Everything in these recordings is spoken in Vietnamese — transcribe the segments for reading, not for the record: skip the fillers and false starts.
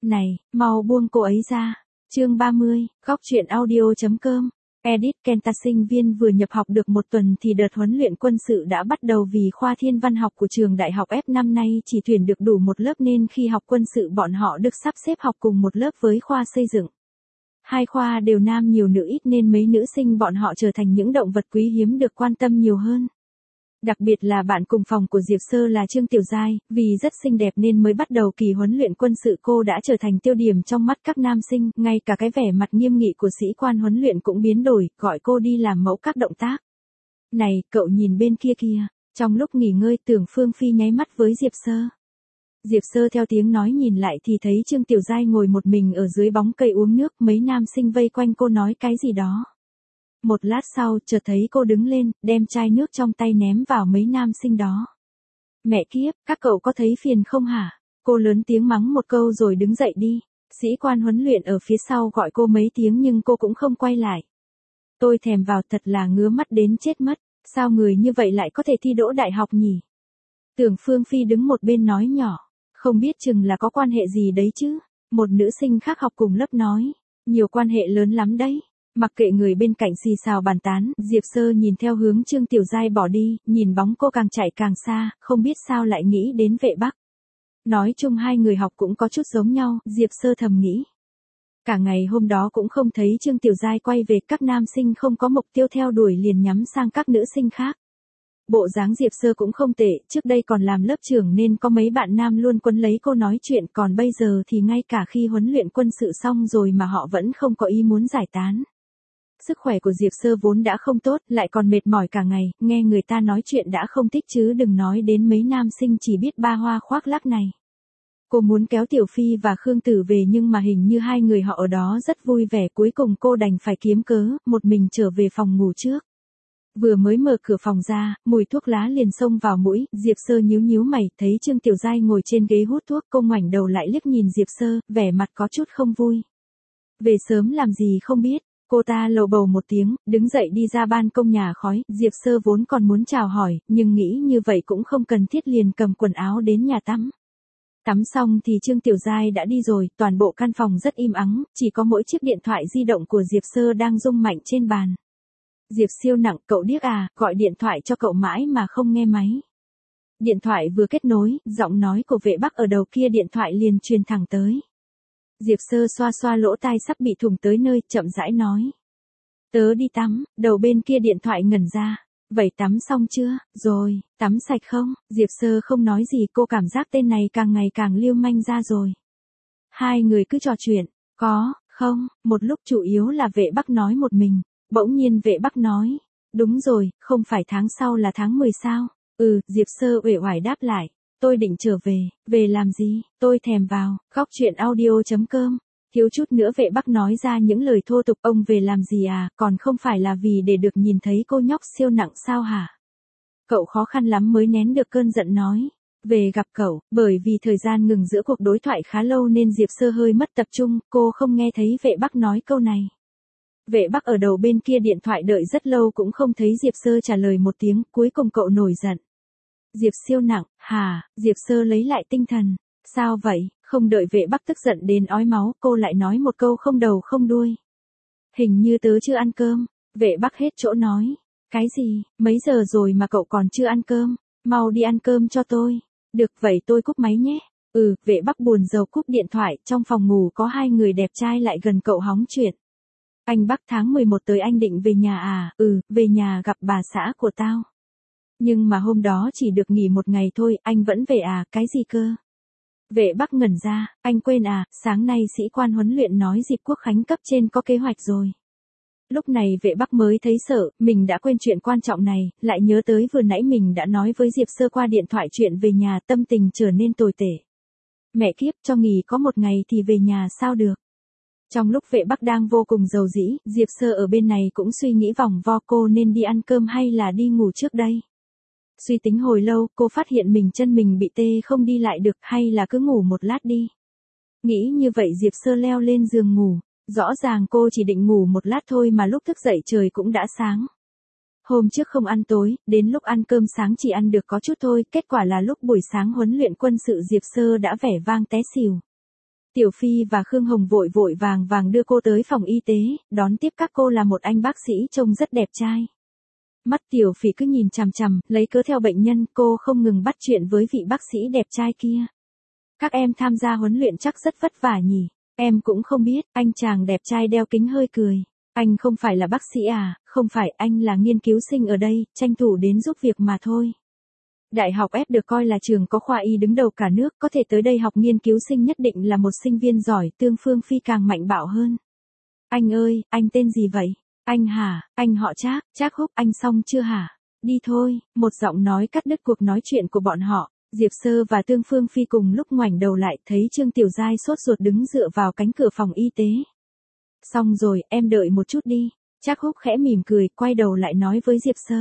Này, mau buông cô ấy ra. Chương 30, góc truyện audio.com. Edit Kenta sinh viên vừa nhập học được một tuần thì đợt huấn luyện quân sự đã bắt đầu vì khoa thiên văn học của trường đại học F năm nay chỉ tuyển được đủ một lớp nên khi học quân sự bọn họ được sắp xếp học cùng một lớp với khoa xây dựng. Hai khoa đều nam nhiều nữ ít nên mấy nữ sinh bọn họ trở thành những động vật quý hiếm được quan tâm nhiều hơn. Đặc biệt là bạn cùng phòng của Diệp Sơ là Trương Tiểu Giai, vì rất xinh đẹp nên mới bắt đầu kỳ huấn luyện quân sự cô đã trở thành tiêu điểm trong mắt các nam sinh, ngay cả cái vẻ mặt nghiêm nghị của sĩ quan huấn luyện cũng biến đổi, gọi cô đi làm mẫu các động tác. Này, cậu nhìn bên kia kìa. Trong lúc nghỉ ngơi Tưởng Phương Phi nháy mắt với Diệp Sơ. Diệp Sơ theo tiếng nói nhìn lại thì thấy Trương Tiểu Giai ngồi một mình ở dưới bóng cây uống nước, mấy nam sinh vây quanh cô nói cái gì đó. Một lát sau, chợt thấy cô đứng lên, đem chai nước trong tay ném vào mấy nam sinh đó. Mẹ kiếp, các cậu có thấy phiền không hả? Cô lớn tiếng mắng một câu rồi đứng dậy đi. Sĩ quan huấn luyện ở phía sau gọi cô mấy tiếng nhưng cô cũng không quay lại. Tôi thèm vào thật là ngứa mắt đến chết mất, sao người như vậy lại có thể thi đỗ đại học nhỉ? Tưởng Phương Phi đứng một bên nói nhỏ, không biết chừng là có quan hệ gì đấy chứ? Một nữ sinh khác học cùng lớp nói, nhiều quan hệ lớn lắm đấy. Mặc kệ người bên cạnh xì xào bàn tán, Diệp Sơ nhìn theo hướng Trương Tiểu Giai bỏ đi, nhìn bóng cô càng chạy càng xa, không biết sao lại nghĩ đến Vệ Bắc. Nói chung hai người học cũng có chút giống nhau, Diệp Sơ thầm nghĩ. Cả ngày hôm đó cũng không thấy Trương Tiểu Giai quay về, các nam sinh không có mục tiêu theo đuổi liền nhắm sang các nữ sinh khác. Bộ dáng Diệp Sơ cũng không tệ, trước đây còn làm lớp trưởng nên có mấy bạn nam luôn quấn lấy cô nói chuyện, còn bây giờ thì ngay cả khi huấn luyện quân sự xong rồi mà họ vẫn không có ý muốn giải tán. Sức khỏe của Diệp Sơ vốn đã không tốt, lại còn mệt mỏi cả ngày, nghe người ta nói chuyện đã không thích chứ đừng nói đến mấy nam sinh chỉ biết ba hoa khoác lác này. Cô muốn kéo Tiểu Phi và Khương Tử về nhưng mà hình như hai người họ ở đó rất vui vẻ, cuối cùng cô đành phải kiếm cớ, một mình trở về phòng ngủ trước. Vừa mới mở cửa phòng ra, mùi thuốc lá liền xông vào mũi, Diệp Sơ nhíu nhíu mày, thấy Trương Tiểu Giai ngồi trên ghế hút thuốc, cô ngoảnh đầu lại liếc nhìn Diệp Sơ, vẻ mặt có chút không vui. Về sớm làm gì không biết. Cô ta lầu bầu một tiếng, đứng dậy đi ra ban công nhà khói, Diệp Sơ vốn còn muốn chào hỏi, nhưng nghĩ như vậy cũng không cần thiết liền cầm quần áo đến nhà tắm. Tắm xong thì Trương Tiểu Giai đã đi rồi, toàn bộ căn phòng rất im ắng, chỉ có mỗi chiếc điện thoại di động của Diệp Sơ đang rung mạnh trên bàn. Diệp siêu nặng, cậu điếc à, gọi điện thoại cho cậu mãi mà không nghe máy. Điện thoại vừa kết nối, giọng nói của Vệ Bắc ở đầu kia điện thoại liền truyền thẳng tới. Diệp Sơ xoa xoa lỗ tai sắp bị thủng tới nơi, chậm rãi nói. Tớ đi tắm, đầu bên kia điện thoại ngẩn ra. Vậy tắm xong chưa? Rồi, tắm sạch không? Diệp Sơ không nói gì, cô cảm giác tên này càng ngày càng lưu manh ra rồi. Hai người cứ trò chuyện, có, không, một lúc chủ yếu là Vệ Bắc nói một mình. Bỗng nhiên Vệ Bắc nói. Đúng rồi, không phải tháng sau là tháng 10 sao? Diệp Sơ uể oải đáp lại. Tôi định trở về làm gì, tôi thèm vào, góc truyện audio.com. Thiếu chút nữa Vệ Bắc nói ra những lời thô tục, ông về làm gì à, còn không phải là vì để được nhìn thấy cô nhóc siêu nặng sao hả? Cậu khó khăn lắm mới nén được cơn giận nói. Về gặp cậu, bởi vì thời gian ngừng giữa cuộc đối thoại khá lâu nên Diệp Sơ hơi mất tập trung, cô không nghe thấy Vệ Bắc nói câu này. Vệ Bắc ở đầu bên kia điện thoại đợi rất lâu cũng không thấy Diệp Sơ trả lời một tiếng, cuối cùng cậu nổi giận. Diệp siêu nặng, hả? Diệp Sơ lấy lại tinh thần. Sao vậy? Không đợi Vệ Bắc tức giận đến ói máu, cô lại nói một câu không đầu không đuôi. Hình như tớ chưa ăn cơm. Vệ Bắc hết chỗ nói. Cái gì? Mấy giờ rồi mà cậu còn chưa ăn cơm? Mau đi ăn cơm cho tôi. Được vậy tôi cúp máy nhé. Vệ Bắc buồn rầu cúp điện thoại, trong phòng ngủ có hai người đẹp trai lại gần cậu hóng chuyện. Anh Bắc tháng 11 tới anh định về nhà à? Về nhà gặp bà xã của tao. Nhưng mà hôm đó chỉ được nghỉ một ngày thôi, anh vẫn về à, cái gì cơ? Vệ Bắc ngẩn ra, anh quên à, sáng nay sĩ quan huấn luyện nói dịp quốc khánh cấp trên có kế hoạch rồi. Lúc này Vệ Bắc mới thấy sợ, mình đã quên chuyện quan trọng này, lại nhớ tới vừa nãy mình đã nói với Diệp Sơ qua điện thoại chuyện về nhà, tâm tình trở nên tồi tệ. Mẹ kiếp, cho nghỉ có một ngày thì về nhà sao được? Trong lúc Vệ Bắc đang vô cùng rầu rĩ, Diệp Sơ ở bên này cũng suy nghĩ vòng vo cô nên đi ăn cơm hay là đi ngủ trước đây. Suy tính hồi lâu, cô phát hiện chân mình bị tê không đi lại được, hay là cứ ngủ một lát đi. Nghĩ như vậy Diệp Sơ leo lên giường ngủ, rõ ràng cô chỉ định ngủ một lát thôi mà lúc thức dậy trời cũng đã sáng. Hôm trước không ăn tối, đến lúc ăn cơm sáng chỉ ăn được có chút thôi, kết quả là lúc buổi sáng huấn luyện quân sự Diệp Sơ đã vẻ vang té xỉu. Tiểu Phi và Khương Hồng vội vội vàng vàng đưa cô tới phòng y tế, đón tiếp các cô là một anh bác sĩ trông rất đẹp trai. Mắt Tiểu Phỉ cứ nhìn chằm chằm, lấy cớ theo bệnh nhân, cô không ngừng bắt chuyện với vị bác sĩ đẹp trai kia. Các em tham gia huấn luyện chắc rất vất vả nhỉ? Em cũng không biết, anh chàng đẹp trai đeo kính hơi cười. Anh không phải là bác sĩ à? Không phải, anh là nghiên cứu sinh ở đây, tranh thủ đến giúp việc mà thôi. Đại học F được coi là trường có khoa y đứng đầu cả nước, có thể tới đây học nghiên cứu sinh nhất định là một sinh viên giỏi, Tương Phương Phi càng mạnh bạo hơn. Anh ơi, anh tên gì vậy? Anh hả? Anh họ Trác, Trác Húc, anh xong chưa hả? Đi thôi, một giọng nói cắt đứt cuộc nói chuyện của bọn họ. Diệp Sơ và Tương Phương Phi cùng lúc ngoảnh đầu lại thấy Trương Tiểu Giai sốt ruột đứng dựa vào cánh cửa phòng y tế. Xong rồi, em đợi một chút đi. Trác Húc khẽ mỉm cười, quay đầu lại nói với Diệp Sơ.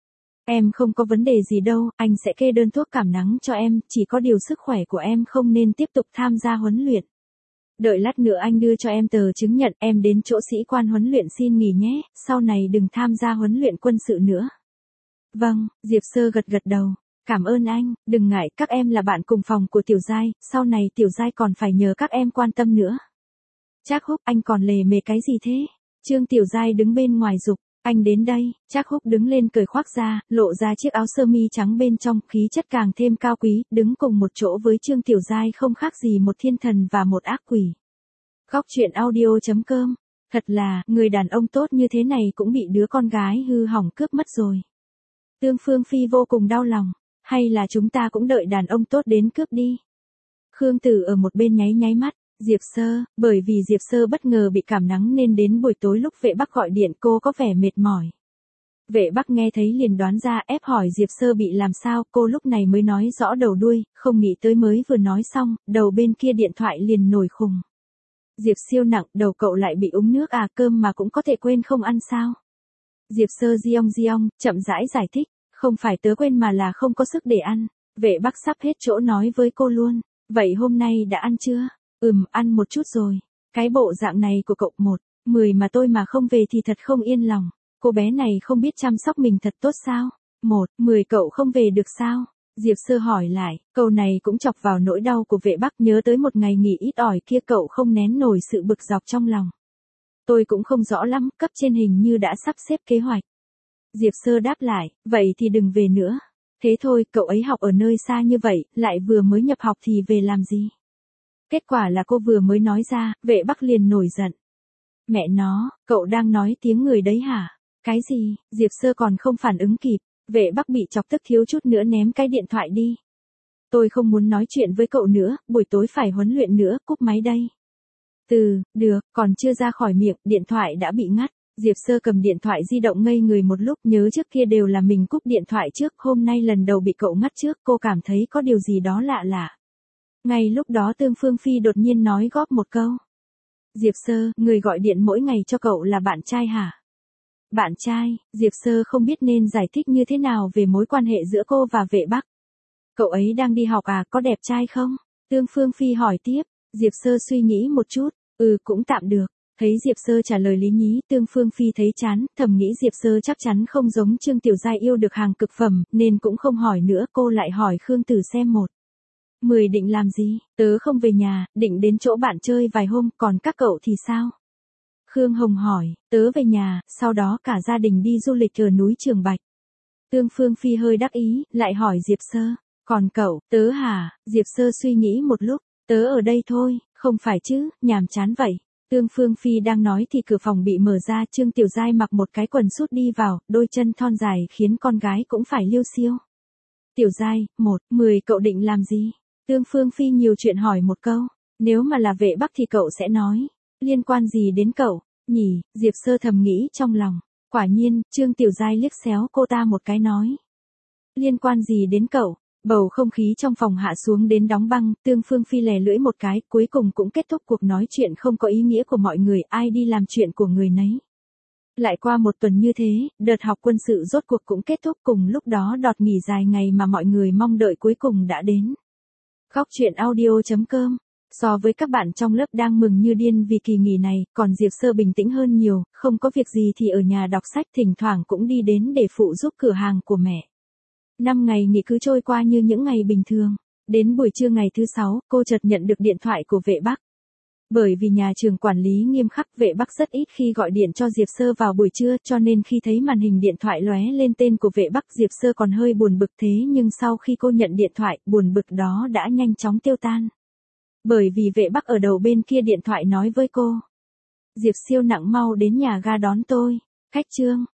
Em không có vấn đề gì đâu, anh sẽ kê đơn thuốc cảm nắng cho em, chỉ có điều sức khỏe của em không nên tiếp tục tham gia huấn luyện. Đợi lát nữa anh đưa cho em tờ chứng nhận, em đến chỗ sĩ quan huấn luyện xin nghỉ nhé, sau này đừng tham gia huấn luyện quân sự nữa. Vâng, Diệp Sơ gật gật đầu. Cảm ơn anh, đừng ngại, các em là bạn cùng phòng của Tiểu Giai, sau này Tiểu Giai còn phải nhờ các em quan tâm nữa. Trác Húc, anh còn lề mề cái gì thế? Trương Tiểu Giai đứng bên ngoài giục, anh đến đây. Trác Húc đứng lên cởi khoác ra, lộ ra chiếc áo sơ mi trắng bên trong, khí chất càng thêm cao quý, đứng cùng một chỗ với Trương Tiểu Giai không khác gì một thiên thần và một ác quỷ. Góc truyện audio.com. Thật là, người đàn ông tốt như thế này cũng bị đứa con gái hư hỏng cướp mất rồi. Tương Phương Phi vô cùng đau lòng. Hay là chúng ta cũng đợi đàn ông tốt đến cướp đi. Khương Tử ở một bên nháy nháy mắt. Diệp Sơ, bởi vì Diệp Sơ bất ngờ bị cảm nắng nên đến buổi tối lúc Vệ Bắc gọi điện cô có vẻ mệt mỏi. Vệ Bắc nghe thấy liền đoán ra, ép hỏi Diệp Sơ bị làm sao, cô lúc này mới nói rõ đầu đuôi, không nghĩ tới mới vừa nói xong, đầu bên kia điện thoại liền nổi khùng. Diệp siêu nặng, đầu cậu lại bị úng nước à, cơm mà cũng có thể quên không ăn sao? Diệp Sơ giong, chậm rãi giải thích, không phải tớ quên mà là không có sức để ăn. Vệ Bắc sắp hết chỗ nói với cô luôn, vậy hôm nay đã ăn chưa? Ăn một chút rồi. Cái bộ dạng này của cậu 10 mà tôi mà không về thì thật không yên lòng. Cô bé này không biết chăm sóc mình thật tốt sao? 10 cậu không về được sao? Diệp Sơ hỏi lại, câu này cũng chọc vào nỗi đau của Vệ Bắc, nhớ tới một ngày nghỉ ít ỏi kia cậu không nén nổi sự bực dọc trong lòng. Tôi cũng không rõ lắm, cấp trên hình như đã sắp xếp kế hoạch. Diệp Sơ đáp lại, vậy thì đừng về nữa. Thế thôi, cậu ấy học ở nơi xa như vậy, lại vừa mới nhập học thì về làm gì? Kết quả là cô vừa mới nói ra, Vệ Bắc liền nổi giận. Mẹ nó, cậu đang nói tiếng người đấy hả? Cái gì? Diệp Sơ còn không phản ứng kịp, Vệ Bắc bị chọc tức thiếu chút nữa ném cái điện thoại đi. Tôi không muốn nói chuyện với cậu nữa, buổi tối phải huấn luyện nữa, cúp máy đây. Được, còn chưa ra khỏi miệng, điện thoại đã bị ngắt. Diệp Sơ cầm điện thoại di động ngây người một lúc, nhớ trước kia đều là mình cúp điện thoại trước, hôm nay lần đầu bị cậu ngắt trước, cô cảm thấy có điều gì đó lạ lạ. Ngay lúc đó Tương Phương Phi đột nhiên nói góp một câu. Diệp Sơ, người gọi điện mỗi ngày cho cậu là bạn trai hả? Bạn trai, Diệp Sơ không biết nên giải thích như thế nào về mối quan hệ giữa cô và Vệ Bắc. Cậu ấy đang đi học à, có đẹp trai không? Tương Phương Phi hỏi tiếp. Diệp Sơ suy nghĩ một chút, cũng tạm được. Thấy Diệp Sơ trả lời lý nhí, Tương Phương Phi thấy chán, thầm nghĩ Diệp Sơ chắc chắn không giống Trương Tiểu Giai yêu được hàng cực phẩm, nên cũng không hỏi nữa, cô lại hỏi Khương Tử xem 10 định làm gì? Tớ không về nhà, định đến chỗ bạn chơi vài hôm, còn các cậu thì sao? Khương Hồng hỏi, tớ về nhà, sau đó cả gia đình đi du lịch ở núi Trường Bạch. Tương Phương Phi hơi đắc ý, lại hỏi Diệp Sơ, còn cậu, tớ hả? Diệp Sơ suy nghĩ một lúc, tớ ở đây thôi, không phải chứ, nhàm chán vậy. Tương Phương Phi đang nói thì cửa phòng bị mở ra, Trương Tiểu Giai mặc một cái quần sút đi vào, đôi chân thon dài khiến con gái cũng phải liêu xiêu. Tiểu Giai, 10 cậu định làm gì? Tương Phương Phi nhiều chuyện hỏi một câu, nếu mà là Vệ Bắc thì cậu sẽ nói, liên quan gì đến cậu, nhỉ? Diệp Sơ thầm nghĩ trong lòng, quả nhiên, Trương Tiểu Giai liếc xéo cô ta một cái nói. Liên quan gì đến cậu? Bầu không khí trong phòng hạ xuống đến đóng băng, Tương Phương Phi lè lưỡi một cái, cuối cùng cũng kết thúc cuộc nói chuyện không có ý nghĩa của mọi người, ai đi làm chuyện của người nấy. Lại qua một tuần như thế, đợt học quân sự rốt cuộc cũng kết thúc, cùng lúc đó đợt nghỉ dài ngày mà mọi người mong đợi cuối cùng đã đến. Góc truyện audio.com. So với các bạn trong lớp đang mừng như điên vì kỳ nghỉ này, còn Diệp Sơ bình tĩnh hơn nhiều, không có việc gì thì ở nhà đọc sách, thỉnh thoảng cũng đi đến để phụ giúp cửa hàng của mẹ. 5 ngày nghỉ cứ trôi qua như những ngày bình thường. Đến buổi trưa ngày thứ 6, cô chợt nhận được điện thoại của Vệ Bắc. Bởi vì nhà trường quản lý nghiêm khắc, Vệ Bắc rất ít khi gọi điện cho Diệp Sơ vào buổi trưa, cho nên khi thấy màn hình điện thoại lóe lên tên của Vệ Bắc, Diệp Sơ còn hơi buồn bực, thế nhưng sau khi cô nhận điện thoại, buồn bực đó đã nhanh chóng tiêu tan. Bởi vì Vệ Bắc ở đầu bên kia điện thoại nói với cô: Diệp Siêu Nặng mau đến nhà ga đón tôi. Khách Trương.